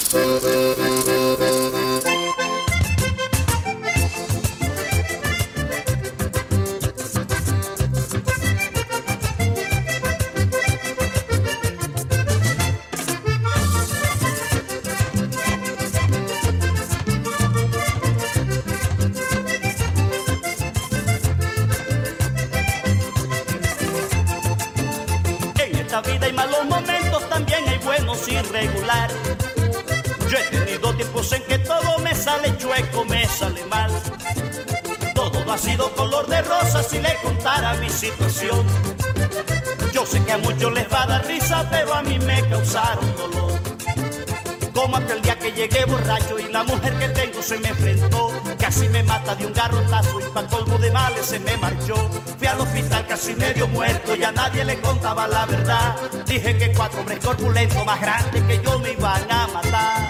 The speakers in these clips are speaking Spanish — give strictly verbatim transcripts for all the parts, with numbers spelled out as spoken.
Vida y malos momentos, también hay buenos irregular. Yo he tenido tiempos en que todo me sale chueco, me sale mal. Todo no ha sido color de rosa si le contara mi situación. Yo sé que a muchos les va a dar risa, pero a mí me causaron dolor. Como aquel día que llegué borracho y la mujer que tengo se me enfrentó. Casi me mata de un garrotazo y pa' colmo de males se me marchó. Fui al hospital casi medio muerto y a nadie le contaba la verdad. Dije que cuatro hombres corpulentos más grandes que yo me iban a matar.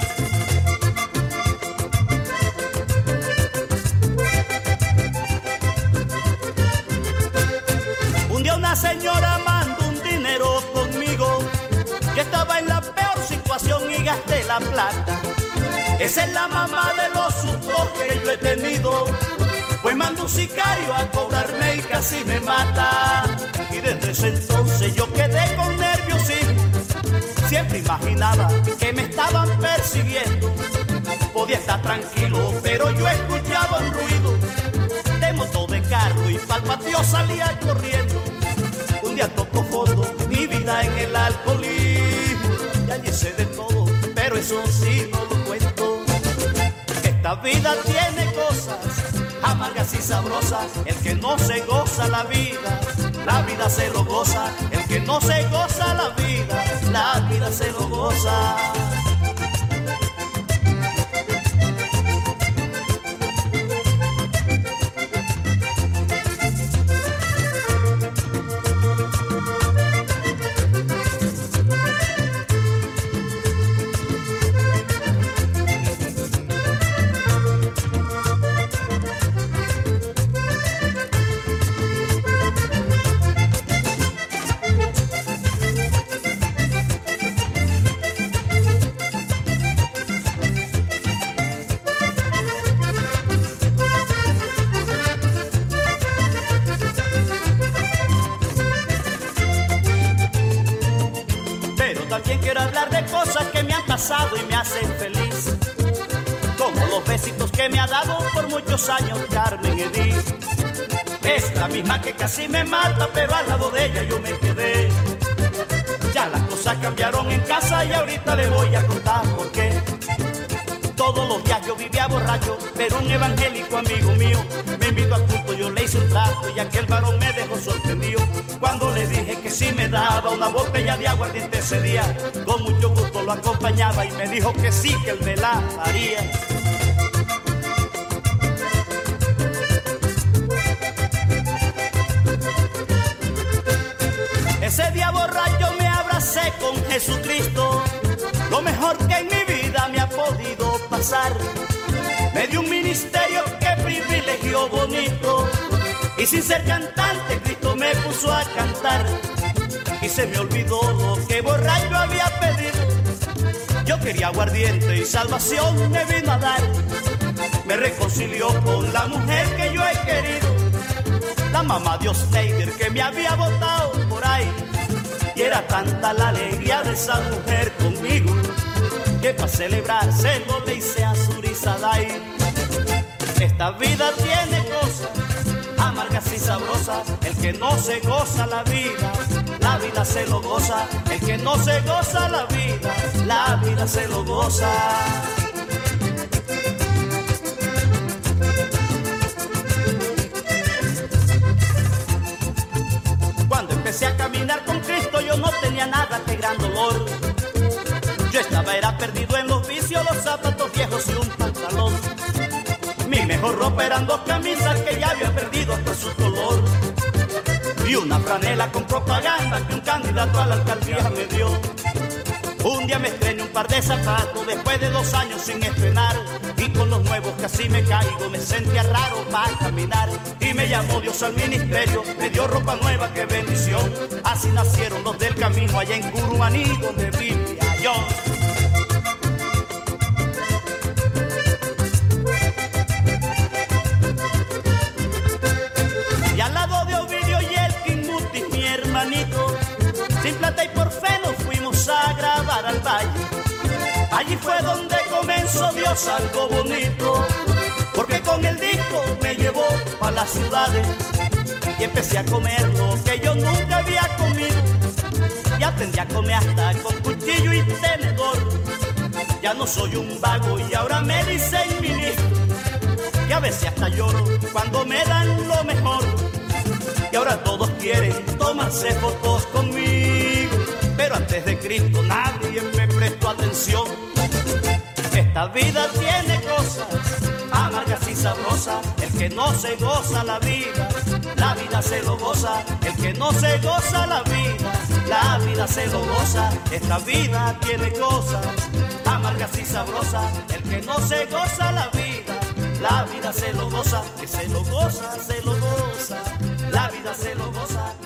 Un día una señora mandó un dinero conmigo. Yo estaba en la peor situación y gasté la plata. Esa es la mamá de los sustos que yo he tenido. Pues mando un sicario a cobrarme y casi me mata. Y desde ese entonces yo quedé con nerviosismo. Siempre imaginaba que me estaban persiguiendo. Podía estar tranquilo, pero yo escuchaba un ruido de moto de carro y pa'l patio salía corriendo. Un día tocó fondo mi vida en el alcoholismo. Y allí sé de todo, pero eso sí no lo cuento. Esta vida tiene cosas amargas y sabrosas. El que no se goza la vida, la vida se lo goza. El que no se goza la vida, la vida se lo goza. También quiero hablar de cosas que me han pasado y me hacen feliz, como los besitos que me ha dado por muchos años Carmen Edith. Es la misma que casi me mata, pero al lado de ella yo me quedé. Ya las cosas cambiaron en casa y ahorita le voy a contar por qué. Todos los días yo vivía borracho, pero un evangélico amigo mío me invitó al culto, yo le hice un trato y aquel varón me dejó sorprendido. Cuando le dije que si me daba una botella de aguardiente ese día, con mucho gusto lo acompañaba y me dijo que sí, que él me la haría. Ese día borracho me abracé con Jesucristo, lo mejor que en mi vida me ha podido pasar. Me dio un ministerio, qué privilegio bonito, y sin ser cantante Cristo me puso a cantar. Y se me olvidó lo que borracho había pedido. Yo quería aguardiente y salvación me vino a dar. Me reconcilió con la mujer que yo he querido, la mamá de Osneider que me había botado por ahí. Y era tanta la alegría de esa mujer conmigo, que para celebrarse lo le hice a Surisadai. Esta vida tiene cosas amargas y sabrosas. El que no se goza la vida, la vida se lo goza. El que no se goza la vida, la vida se lo goza. Cuando empecé a caminar con Cristo yo no tenía nada que gran dolor. Yo estaba era perdido en los vicios, los zapatos viejos y un pantalón. Mi mejor ropa eran dos camisas que ya había perdido hasta su color, y una franela con propaganda que un candidato a la alcaldía me dio. Un día me estrené un par de zapatos después de dos años sin estrenar, y con los nuevos casi me caigo, me sentía raro para caminar. Y me llamó Dios al ministerio, me dio ropa nueva, qué bendición. Así nacieron los del camino allá en Curumaní donde vivía yo. Sin plata y por fe nos fuimos a grabar al valle. Allí fue donde comenzó Dios algo bonito, porque con el disco me llevó pa' las ciudades y empecé a comer lo que yo nunca había comido. Y aprendí a comer hasta con cuchillo y tenedor. Ya no soy un vago y ahora me dicen ministro. Y a veces hasta lloro cuando me dan lo mejor. Y ahora todos quieren tomarse fotos conmigo, pero antes de Cristo nadie me prestó atención. Esta vida tiene cosas amargas y sabrosas. El que no se goza la vida, la vida se lo goza. El que no se goza la vida, la vida se lo goza. Esta vida tiene cosas amargas y sabrosas. El que no se goza la vida, la vida se lo goza. Que se lo goza, se lo goza. La vida se lo goza.